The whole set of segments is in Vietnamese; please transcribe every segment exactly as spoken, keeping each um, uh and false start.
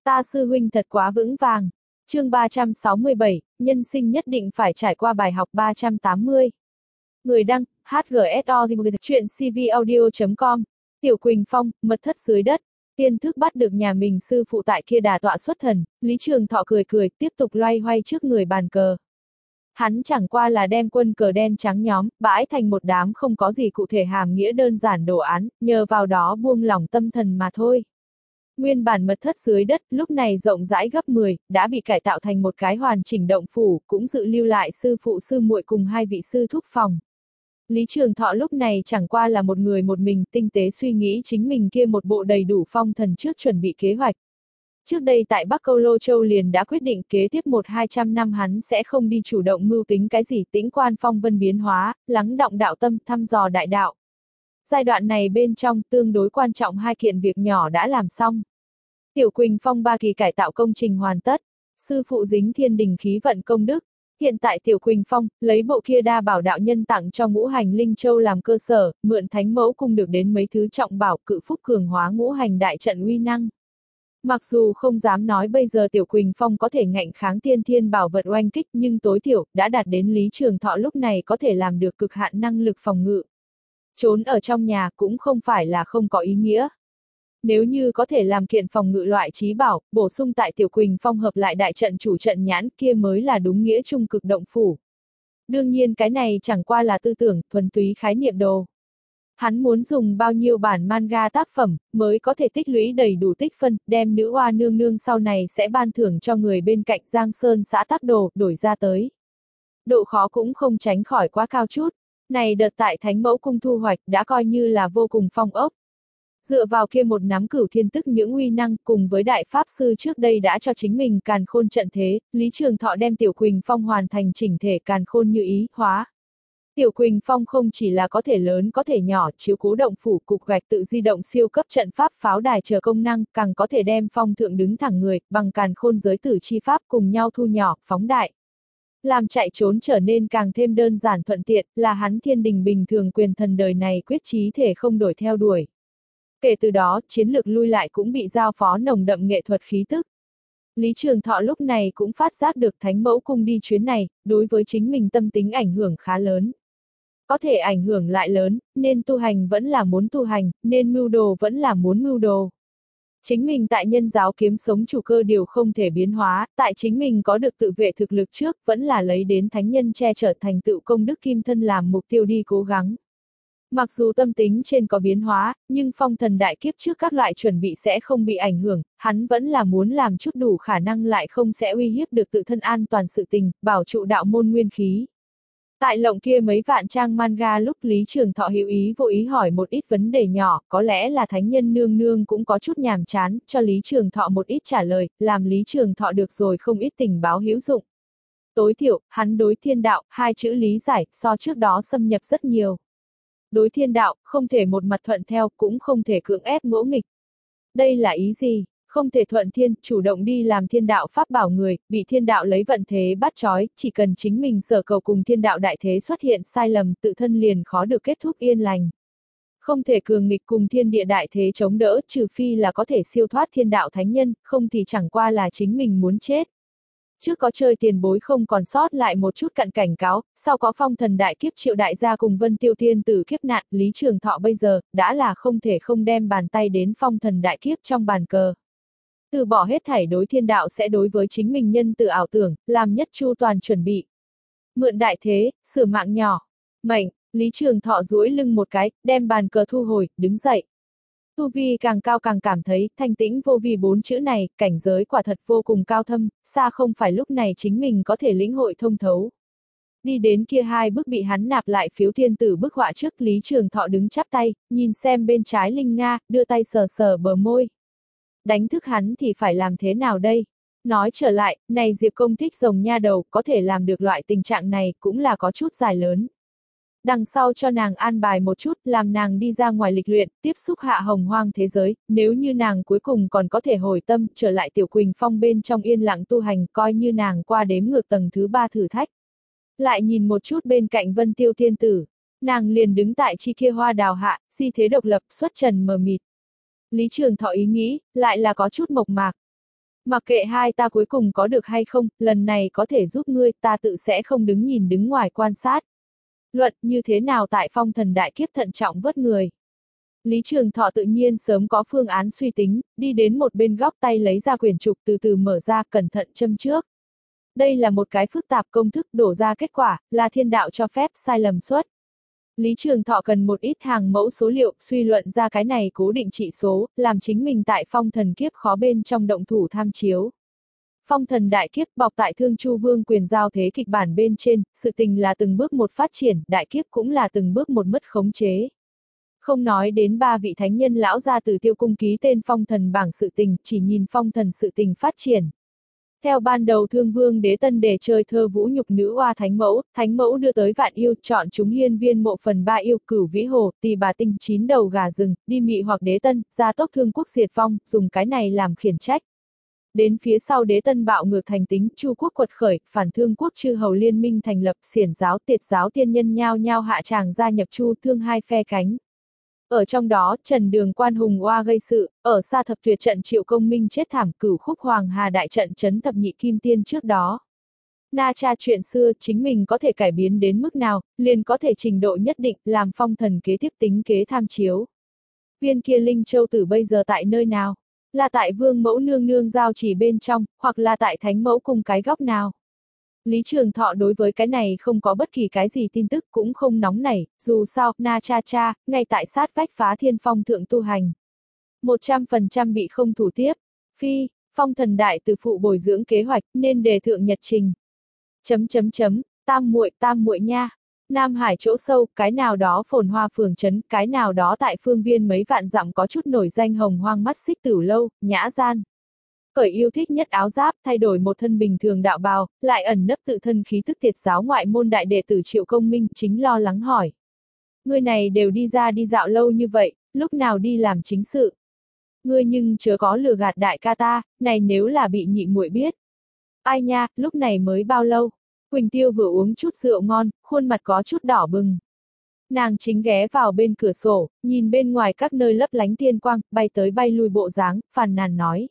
Ta sư huynh thật quá vững vàng. Chương ba trăm sáu mươi bảy, nhân sinh nhất định phải trải qua bài học ba trăm tám mươi. Người đăng, hát giê ét o chuyện cvaudio chấm com. Tiểu Quỳnh Phong, mật thất dưới đất. Tiên thức bắt được nhà mình sư phụ tại kia đà tọa xuất thần, Lý Trường Thọ cười cười, tiếp tục loay hoay trước người bàn cờ. Hắn chẳng qua là đem quân cờ đen trắng nhóm, bãi thành một đám không có gì cụ thể hàm nghĩa đơn giản đồ án, nhờ vào đó buông lỏng tâm thần mà thôi. Nguyên bản mật thất dưới đất, lúc này rộng rãi gấp mười, đã bị cải tạo thành một cái hoàn chỉnh động phủ, cũng dự lưu lại sư phụ sư muội cùng hai vị sư thúc phòng. Lý Trường Thọ lúc này chẳng qua là một người một mình, tinh tế suy nghĩ chính mình kia một bộ đầy đủ phong thần trước chuẩn bị kế hoạch. Trước đây tại Bắc Câu Lô Châu liền đã quyết định kế tiếp một hai trăm năm hắn sẽ không đi chủ động mưu tính cái gì, tĩnh quan phong vân biến hóa, lắng đọng đạo tâm, thăm dò đại đạo. Giai đoạn này bên trong tương đối quan trọng hai kiện việc nhỏ đã làm xong. Tiểu Quỳnh Phong ba kỳ cải tạo công trình hoàn tất, sư phụ dính thiên đình khí vận công đức. Hiện tại Tiểu Quỳnh Phong, lấy bộ kia đa bảo đạo nhân tặng cho ngũ hành linh châu làm cơ sở, mượn thánh mẫu cung được đến mấy thứ trọng bảo cự phúc cường hóa ngũ hành đại trận uy năng. Mặc dù không dám nói bây giờ Tiểu Quỳnh Phong có thể ngạnh kháng tiên thiên bảo vật oanh kích, nhưng tối thiểu, đã đạt đến Lý Trường Thọ lúc này có thể làm được cực hạn năng lực phòng ngự. Trốn ở trong nhà cũng không phải là không có ý nghĩa. Nếu như có thể làm kiện phòng ngự loại trí bảo, bổ sung tại Tiểu Quỳnh Phong hợp lại đại trận chủ trận nhãn, kia mới là đúng nghĩa trung cực động phủ. Đương nhiên cái này chẳng qua là tư tưởng, thuần túy khái niệm đồ. Hắn muốn dùng bao nhiêu bản manga tác phẩm, mới có thể tích lũy đầy đủ tích phân, đem nữ oa nương nương sau này sẽ ban thưởng cho người bên cạnh Giang Sơn xã tác đồ, đổi ra tới. Độ khó cũng không tránh khỏi quá cao chút. Này đợt tại Thánh Mẫu Cung thu hoạch đã coi như là vô cùng phong ốc. Dựa vào kia một nắm cửu thiên tức những uy năng cùng với đại pháp sư trước đây đã cho chính mình càn khôn trận thế, Lý Trường Thọ đem Tiểu Quỳnh Phong hoàn thành chỉnh thể càn khôn như ý, hóa. Tiểu Quỳnh Phong không chỉ là có thể lớn có thể nhỏ, chiếu cố động phủ cục gạch tự di động siêu cấp trận pháp pháo đài chờ công năng, càng có thể đem phong thượng đứng thẳng người, bằng càn khôn giới tử chi pháp cùng nhau thu nhỏ, phóng đại. Làm chạy trốn trở nên càng thêm đơn giản thuận tiện, là hắn thiên đình bình thường quyền thần đời này quyết chí thể không đổi theo đuổi. Kể từ đó, chiến lược lui lại cũng bị giao phó nồng đậm nghệ thuật khí tức. Lý Trường Thọ lúc này cũng phát giác được Thánh Mẫu Cung đi chuyến này, đối với chính mình tâm tính ảnh hưởng khá lớn. Có thể ảnh hưởng lại lớn, nên tu hành vẫn là muốn tu hành, nên mưu đồ vẫn là muốn mưu đồ. Chính mình tại nhân giáo kiếm sống chủ cơ điều không thể biến hóa, tại chính mình có được tự vệ thực lực trước, vẫn là lấy đến thánh nhân che chở thành tựu công đức kim thân làm mục tiêu đi cố gắng. Mặc dù tâm tính trên có biến hóa, nhưng phong thần đại kiếp trước các loại chuẩn bị sẽ không bị ảnh hưởng, hắn vẫn là muốn làm chút đủ khả năng lại không sẽ uy hiếp được tự thân an toàn sự tình, bảo trụ đạo môn nguyên khí. Tại lộng kia mấy vạn trang manga lúc Lý Trường Thọ hữu ý vô ý hỏi một ít vấn đề nhỏ, có lẽ là thánh nhân nương nương cũng có chút nhàm chán, cho Lý Trường Thọ một ít trả lời, làm Lý Trường Thọ được rồi không ít tình báo hữu dụng. Tối thiểu, hắn đối thiên đạo, hai chữ lý giải, so trước đó xâm nhập rất nhiều. Đối thiên đạo, không thể một mặt thuận theo, cũng không thể cưỡng ép ngỗ nghịch. Đây là ý gì? Không thể thuận thiên, chủ động đi làm thiên đạo pháp bảo người, bị thiên đạo lấy vận thế bắt trói, chỉ cần chính mình sở cầu cùng thiên đạo đại thế xuất hiện sai lầm, tự thân liền khó được kết thúc yên lành. Không thể cường nghịch cùng thiên địa đại thế chống đỡ, trừ phi là có thể siêu thoát thiên đạo thánh nhân, không thì chẳng qua là chính mình muốn chết. Trước có chơi tiền bối không còn sót lại một chút cặn cảnh cáo, sau có phong thần đại kiếp triệu đại gia cùng vân tiêu thiên tử kiếp nạn, Lý Trường Thọ bây giờ, đã là không thể không đem bàn tay đến phong thần đại kiếp trong bàn cờ. Từ bỏ hết thảy đối thiên đạo sẽ đối với chính mình nhân từ ảo tưởng, làm nhất chu toàn chuẩn bị. Mượn đại thế, sửa mạng nhỏ. Mệnh, Lý Trường Thọ duỗi lưng một cái, đem bàn cờ thu hồi, đứng dậy. Tu vi càng cao càng cảm thấy, thanh tĩnh vô vi bốn chữ này, cảnh giới quả thật vô cùng cao thâm, xa không phải lúc này chính mình có thể lĩnh hội thông thấu. Đi đến kia hai bức bị hắn nạp lại phiếu thiên tử bức họa trước, Lý Trường Thọ đứng chắp tay, nhìn xem bên trái Linh Nga, đưa tay sờ sờ bờ môi. Đánh thức hắn thì phải làm thế nào đây? Nói trở lại, này Diệp Công thích rồng nha đầu, có thể làm được loại tình trạng này, cũng là có chút dài lớn. Đằng sau cho nàng an bài một chút, làm nàng đi ra ngoài lịch luyện, tiếp xúc hạ hồng hoang thế giới, nếu như nàng cuối cùng còn có thể hồi tâm, trở lại Tiểu Quỳnh Phong bên trong yên lặng tu hành, coi như nàng qua đếm ngược tầng thứ ba thử thách. Lại nhìn một chút bên cạnh Vân Tiêu Thiên Tử, nàng liền đứng tại chi kia hoa đào hạ, di thế độc lập, xuất trần mờ mịt. Lý Trường Thọ ý nghĩ, lại là có chút mộc mạc. Mặc kệ hai ta cuối cùng có được hay không, lần này có thể giúp ngươi, ta tự sẽ không đứng nhìn đứng ngoài quan sát. Luận như thế nào tại phong thần đại kiếp thận trọng vớt người. Lý Trường Thọ tự nhiên sớm có phương án suy tính, đi đến một bên góc tay lấy ra quyển trục từ từ mở ra cẩn thận châm trước. Đây là một cái phức tạp công thức đổ ra kết quả, là thiên đạo cho phép sai lầm suất. Lý Trường Thọ cần một ít hàng mẫu số liệu, suy luận ra cái này cố định trị số, làm chính mình tại phong thần kiếp khó bên trong động thủ tham chiếu. Phong thần đại kiếp bọc tại Thương Chu Vương quyền giao thế kịch bản bên trên, sự tình là từng bước một phát triển, đại kiếp cũng là từng bước một mất khống chế. Không nói đến ba vị thánh nhân lão gia từ tiêu cung ký tên phong thần bảng sự tình, chỉ nhìn phong thần sự tình phát triển. Theo ban đầu Thương Vương Đế Tân để chơi thơ vũ nhục nữ oa thánh mẫu, thánh mẫu đưa tới vạn yêu, chọn chúng hiên viên mộ phần ba yêu, cửu vĩ hồ, tỳ bà tinh, chín đầu gà rừng, đi mị hoặc Đế Tân, gia tốc thương quốc diệt vong, dùng cái này làm khiển trách. Đến phía sau Đế Tân bạo ngược thành tính, Chu quốc quật khởi, phản Thương quốc chư hầu liên minh thành lập, xiển giáo, tiệt giáo tiên nhân nhao nhao hạ tràng gia nhập Chu Thương hai phe cánh. Ở trong đó, Trần Đường Quan Hùng oa gây sự, ở xa thập tuyệt trận Triệu Công Minh chết thảm, cửu khúc Hoàng Hà đại trận chấn thập nhị kim tiên trước đó. Na tra chuyện xưa, chính mình có thể cải biến đến mức nào, liền có thể trình độ nhất định, làm phong thần kế tiếp tính kế tham chiếu. Viên kia Linh Châu Tử bây giờ tại nơi nào? Là tại Vương Mẫu nương nương giao chỉ bên trong, hoặc là tại Thánh Mẫu cung cái góc nào? Lý Trường Thọ đối với cái này không có bất kỳ cái gì tin tức cũng không nóng nảy, dù sao, Na Cha Cha, ngay tại sát vách Phá Thiên Phong thượng tu hành. một trăm phần trăm bị không thủ tiếp. Phi, phong thần đại từ phụ bồi dưỡng kế hoạch, nên đề thượng nhật trình. Chấm chấm chấm, tam muội tam muội nha. Nam Hải chỗ sâu, cái nào đó phồn hoa phường trấn, cái nào đó tại phương viên mấy vạn dặm có chút nổi danh hồng hoang mắt xích tử lâu, nhã gian. Cởi yêu thích nhất áo giáp, thay đổi một thân bình thường đạo bào, lại ẩn nấp tự thân khí tức tiệt giáo ngoại môn đại đệ tử Triệu Công Minh, chính lo lắng hỏi. Ngươi này đều đi ra đi dạo lâu như vậy, lúc nào đi làm chính sự? Ngươi nhưng chớ có lừa gạt đại ca ta, này nếu là bị nhị muội biết. Ai nha, lúc này mới bao lâu? Quỳnh Tiêu vừa uống chút rượu ngon, khuôn mặt có chút đỏ bừng. Nàng chính ghé vào bên cửa sổ, nhìn bên ngoài các nơi lấp lánh tiên quang, bay tới bay lui bộ dáng, phàn nàn nói.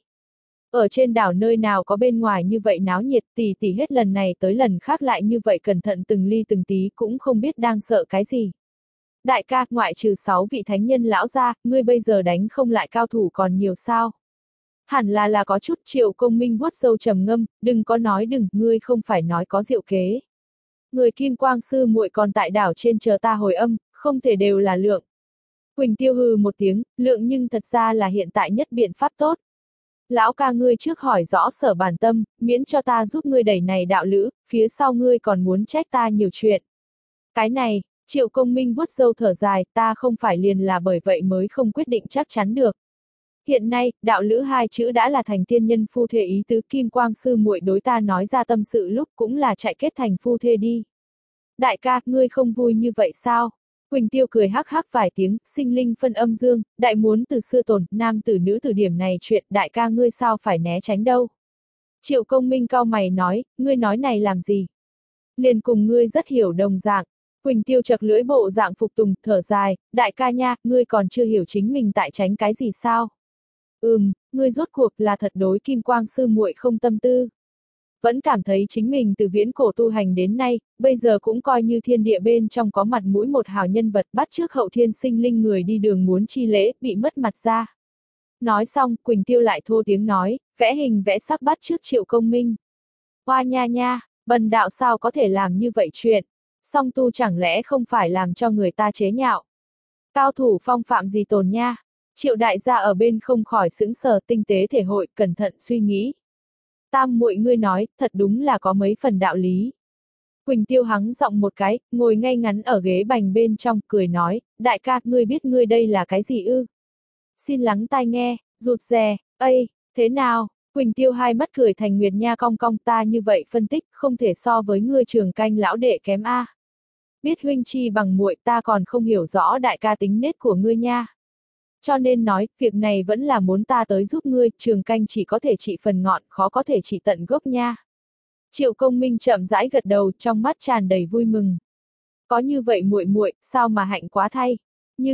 Ở trên đảo nơi nào có bên ngoài như vậy náo nhiệt, tỷ tỷ hết lần này tới lần khác lại như vậy cẩn thận từng ly từng tí cũng không biết đang sợ cái gì. Đại ca, ngoại trừ sáu vị thánh nhân lão ra, ngươi bây giờ đánh không lại cao thủ còn nhiều sao? Hẳn là là có chút. Triệu Công Minh vuốt râu trầm ngâm, đừng có nói đừng, ngươi không phải nói có diệu kế. Người Kim Quang sư muội còn tại đảo trên chờ ta hồi âm, không thể đều là lượng. Quỳnh Tiêu hừ một tiếng, lượng nhưng thật ra là hiện tại nhất biện pháp tốt. Lão ca ngươi trước hỏi rõ sở bản tâm, miễn cho ta giúp ngươi đẩy này đạo lữ, phía sau ngươi còn muốn trách ta nhiều chuyện. Cái này, Triệu Công Minh vuốt râu thở dài, ta không phải liền là bởi vậy mới không quyết định chắc chắn được. Hiện nay, đạo lữ hai chữ đã là thành tiên nhân phu thê ý tứ, Kim Quang sư muội đối ta nói ra tâm sự lúc cũng là chạy kết thành phu thê đi. Đại ca, ngươi không vui như vậy sao? Quỳnh Tiêu cười hắc hắc vài tiếng, sinh linh phân âm dương, đại muốn từ xưa tồn, nam tử nữ từ điểm này chuyện, đại ca ngươi sao phải né tránh đâu. Triệu Công Minh cau mày nói, ngươi nói này làm gì? Liền cùng ngươi rất hiểu đồng dạng. Quỳnh Tiêu chật lưỡi bộ dạng phục tùng, thở dài, đại ca nha, ngươi còn chưa hiểu chính mình tại tránh cái gì sao? Ừm, ngươi rốt cuộc là thật đối Kim Quang sư muội không tâm tư. Vẫn cảm thấy chính mình từ viễn cổ tu hành đến nay, bây giờ cũng coi như thiên địa bên trong có mặt mũi một hào nhân vật, bắt trước hậu thiên sinh linh người đi đường muốn chi lễ, bị mất mặt ra. Nói xong, Quỳnh Tiêu lại thô tiếng nói, vẽ hình vẽ sắc bắt trước Triệu Công Minh. Hoa nha nha, bần đạo sao có thể làm như vậy chuyện, song tu chẳng lẽ không phải làm cho người ta chế nhạo. Cao thủ phong phạm gì tồn nha, Triệu đại gia ở bên không khỏi sững sờ, tinh tế thể hội, cẩn thận suy nghĩ. Tam muội ngươi nói, thật đúng là có mấy phần đạo lý. Quỳnh Tiêu hắng giọng một cái, ngồi ngay ngắn ở ghế bành bên trong, cười nói, đại ca, ngươi biết ngươi đây là cái gì ư? Xin lắng tai nghe, rụt rè, ây, thế nào? Quỳnh Tiêu hai mắt cười thành nguyệt nha cong cong, ta như vậy phân tích, không thể so với ngươi Trường Canh lão đệ kém a. Biết huynh chi bằng muội, ta còn không hiểu rõ đại ca tính nết của ngươi nha. Cho nên nói, việc này vẫn là muốn ta tới giúp ngươi, Trường Canh chỉ có thể trị phần ngọn, khó có thể trị tận gốc nha. Triệu Công Minh chậm rãi gật đầu, trong mắt tràn đầy vui mừng. Có như vậy muội muội, sao mà hạnh quá thay. Nhưng,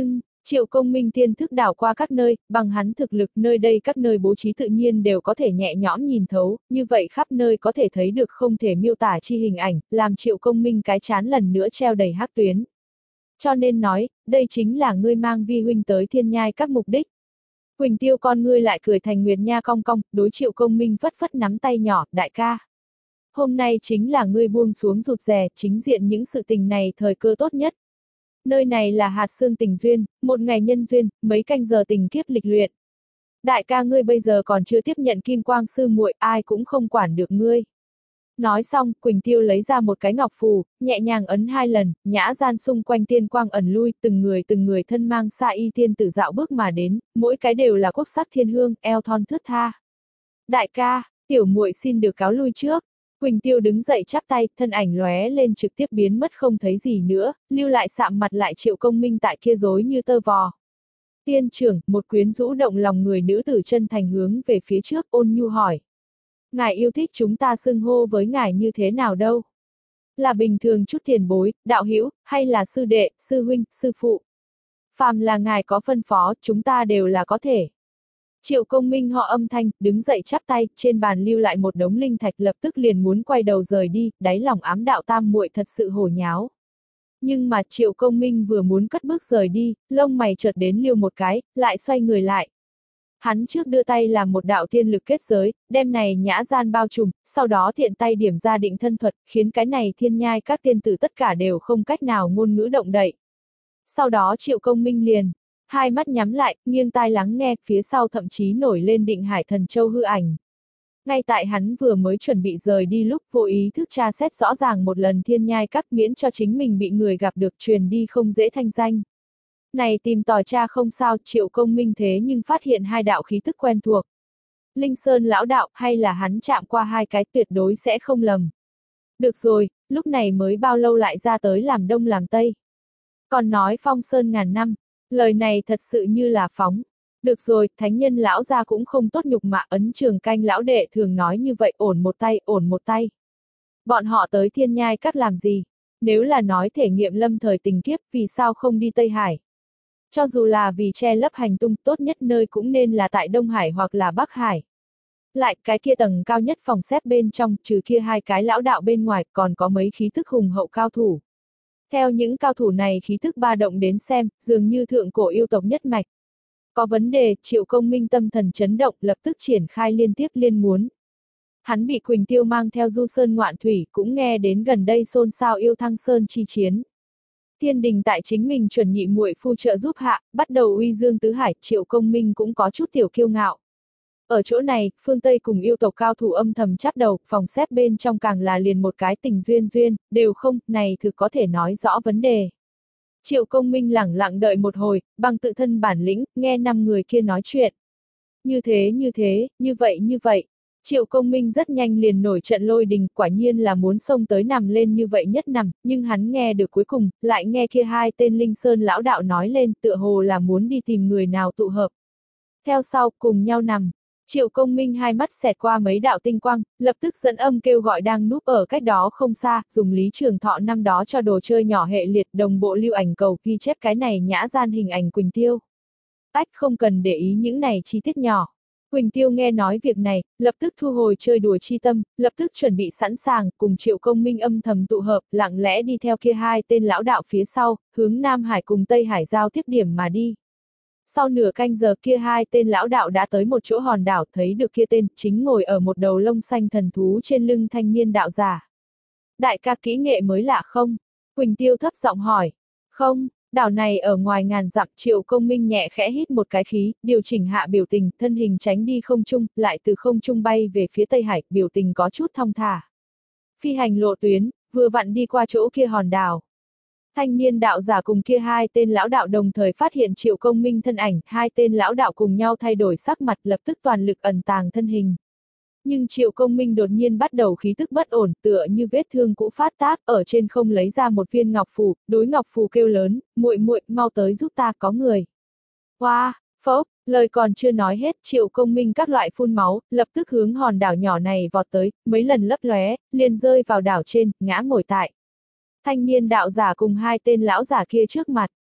Triệu Công Minh tiên thức đảo qua các nơi, bằng hắn thực lực nơi đây các nơi bố trí tự nhiên đều có thể nhẹ nhõm nhìn thấu, như vậy khắp nơi có thể thấy được không thể miêu tả chi hình ảnh, làm Triệu Công Minh cái chán lần nữa treo đầy hắc tuyến. Cho nên nói, đây chính là ngươi mang vi huynh tới thiên nhai các mục đích. Quỳnh Tiêu con ngươi lại cười thành nguyệt nha cong cong, đối Triệu Công Minh phất phất nắm tay nhỏ, đại ca. Hôm nay chính là ngươi buông xuống rụt rè, chính diện những sự tình này thời cơ tốt nhất. Nơi này là hạt xương tình duyên, một ngày nhân duyên, mấy canh giờ tình kiếp lịch luyện. Đại ca ngươi bây giờ còn chưa tiếp nhận kim quang sư muội, ai cũng không quản được ngươi. Nói xong, Quỳnh Tiêu lấy ra một cái ngọc phù, nhẹ nhàng ấn hai lần, nhã gian xung quanh tiên quang ẩn lui, từng người từng người thân mang sa y tiên tử dạo bước mà đến, mỗi cái đều là quốc sắc thiên hương, eo thon thướt tha. Đại ca, tiểu muội xin được cáo lui trước. Quỳnh Tiêu đứng dậy chắp tay, thân ảnh lóe lên trực tiếp biến mất không thấy gì nữa, lưu lại sạm mặt lại Triệu Công Minh tại kia rối như tơ vò. Tiên trưởng, một quyến rũ động lòng người nữ tử chân thành hướng về phía trước, ôn nhu hỏi. Ngài yêu thích chúng ta xưng hô với ngài như thế nào đâu? Là bình thường chút tiền bối, đạo hữu, hay là sư đệ, sư huynh, sư phụ? Phàm là ngài có phân phó, chúng ta đều là có thể. Triệu Công Minh họ âm thanh, đứng dậy chắp tay, trên bàn lưu lại một đống linh thạch lập tức liền muốn quay đầu rời đi, đáy lòng ám đạo tam muội thật sự hổ nháo. Nhưng mà Triệu Công Minh vừa muốn cất bước rời đi, lông mày chợt đến liêu một cái, lại xoay người lại. Hắn trước đưa tay làm một đạo thiên lực kết giới, đem này nhã gian bao trùm, sau đó thiện tay điểm ra định thân thuật, khiến cái này thiên nhai các tiên tử tất cả đều không cách nào ngôn ngữ động đậy. Sau đó Triệu Công Minh liền, hai mắt nhắm lại, nghiêng tai lắng nghe, phía sau thậm chí nổi lên Định Hải Thần Châu hư ảnh. Ngay tại hắn vừa mới chuẩn bị rời đi lúc vô ý thức tra xét rõ ràng một lần thiên nhai các miễn cho chính mình bị người gặp được truyền đi không dễ thanh danh. Này tìm tòi tra không sao, Triệu Công Minh thế nhưng phát hiện hai đạo khí tức quen thuộc. Linh Sơn lão đạo hay là hắn chạm qua hai cái tuyệt đối sẽ không lầm. Được rồi, lúc này mới bao lâu lại ra tới làm đông làm tây. Còn nói phong sơn ngàn năm, lời này thật sự như là phóng. Được rồi, thánh nhân lão gia cũng không tốt nhục mạ, Ấn Trường Canh lão đệ thường nói như vậy, ổn một tay, ổn một tay. Bọn họ tới thiên nhai các làm gì? Nếu là nói thể nghiệm lâm thời tình kiếp, vì sao không đi Tây Hải? Cho dù là vì che lấp hành tung, tốt nhất nơi cũng nên là tại Đông Hải hoặc là Bắc Hải. Lại, cái kia tầng cao nhất phòng xếp bên trong, trừ kia hai cái lão đạo bên ngoài, còn có mấy khí thức hùng hậu cao thủ. Theo những cao thủ này khí thức ba động đến xem, dường như thượng cổ yêu tộc nhất mạch. Có vấn đề, Triệu Công Minh tâm thần chấn động, lập tức triển khai liên tiếp liên muốn. Hắn bị Quỳnh Tiêu mang theo du sơn ngoạn thủy, cũng nghe đến gần đây xôn xao yêu thăng sơn chi chiến. Thiên đình tại chính mình chuẩn nhị muội phu trợ giúp hạ, bắt đầu uy dương tứ hải, Triệu Công Minh cũng có chút tiểu kiêu ngạo. Ở chỗ này, phương Tây cùng yêu tộc cao thủ âm thầm chắp đầu, phòng xếp bên trong càng là liền một cái tình duyên duyên, đều không, này thực có thể nói rõ vấn đề. Triệu Công Minh lẳng lặng đợi một hồi, bằng tự thân bản lĩnh, nghe năm người kia nói chuyện. Như thế như thế, như vậy như vậy. Triệu Công Minh rất nhanh liền nổi trận lôi đình, quả nhiên là muốn xông tới nằm lên như vậy nhất nằm, nhưng hắn nghe được cuối cùng, lại nghe kia hai tên Linh Sơn lão đạo nói lên, tựa hồ là muốn đi tìm người nào tụ hợp. Theo sau, cùng nhau nằm. Triệu Công Minh hai mắt xẹt qua mấy đạo tinh quang, lập tức dẫn âm kêu gọi đang núp ở cách đó không xa, dùng Lý Trường Thọ năm đó cho đồ chơi nhỏ hệ liệt đồng bộ lưu ảnh cầu ghi chép cái này nhã gian hình ảnh Quỳnh Tiêu. Ách không cần để ý những này chi tiết nhỏ. Quỳnh Tiêu nghe nói việc này, lập tức thu hồi chơi đùa chi tâm, lập tức chuẩn bị sẵn sàng, cùng Triệu Công Minh âm thầm tụ hợp, lặng lẽ đi theo kia hai tên lão đạo phía sau, hướng Nam Hải cùng Tây Hải giao tiếp điểm mà đi. Sau nửa canh giờ kia hai tên lão đạo đã tới một chỗ hòn đảo, thấy được kia tên, chính ngồi ở một đầu lông xanh thần thú trên lưng thanh niên đạo giả. Đại ca kỹ nghệ mới lạ không? Quỳnh Tiêu thấp giọng hỏi. Không, đảo này ở ngoài ngàn dặm. Triệu Công Minh nhẹ khẽ hít một cái khí, điều chỉnh hạ biểu tình, thân hình tránh đi không trung, lại từ không trung bay về phía Tây Hải, biểu tình có chút thong thả. Phi hành lộ tuyến, vừa vặn đi qua chỗ kia hòn đảo. Thanh niên đạo giả cùng kia hai tên lão đạo đồng thời phát hiện Triệu Công Minh thân ảnh, hai tên lão đạo cùng nhau thay đổi sắc mặt, lập tức toàn lực ẩn tàng thân hình. Nhưng Triệu Công Minh đột nhiên bắt đầu khí tức bất ổn, tựa như vết thương cũ phát tác, ở trên không lấy ra một viên ngọc phù, đối ngọc phù kêu lớn, muội muội, mau tới giúp ta, có người. Hoa, wow, phốc, lời còn chưa nói hết, Triệu Công Minh các loại phun máu, lập tức hướng hòn đảo nhỏ này vọt tới, mấy lần lấp lóe, liền rơi vào đảo trên, ngã ngồi tại thanh niên đạo giả cùng hai tên lão giả kia trước mặt.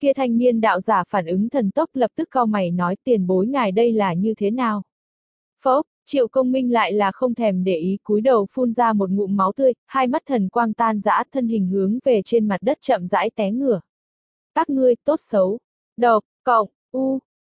Kia thanh niên đạo giả phản ứng thần tốc lập tức cau mày nói tiền bối ngài đây là như thế nào? Phốc, Triệu Công Minh lại là không thèm để ý cúi đầu phun ra một ngụm máu tươi, hai mắt thần quang tan rã thân hình hướng về trên mặt đất chậm rãi té ngửa. Các ngươi, tốt xấu, độc, cộng, u,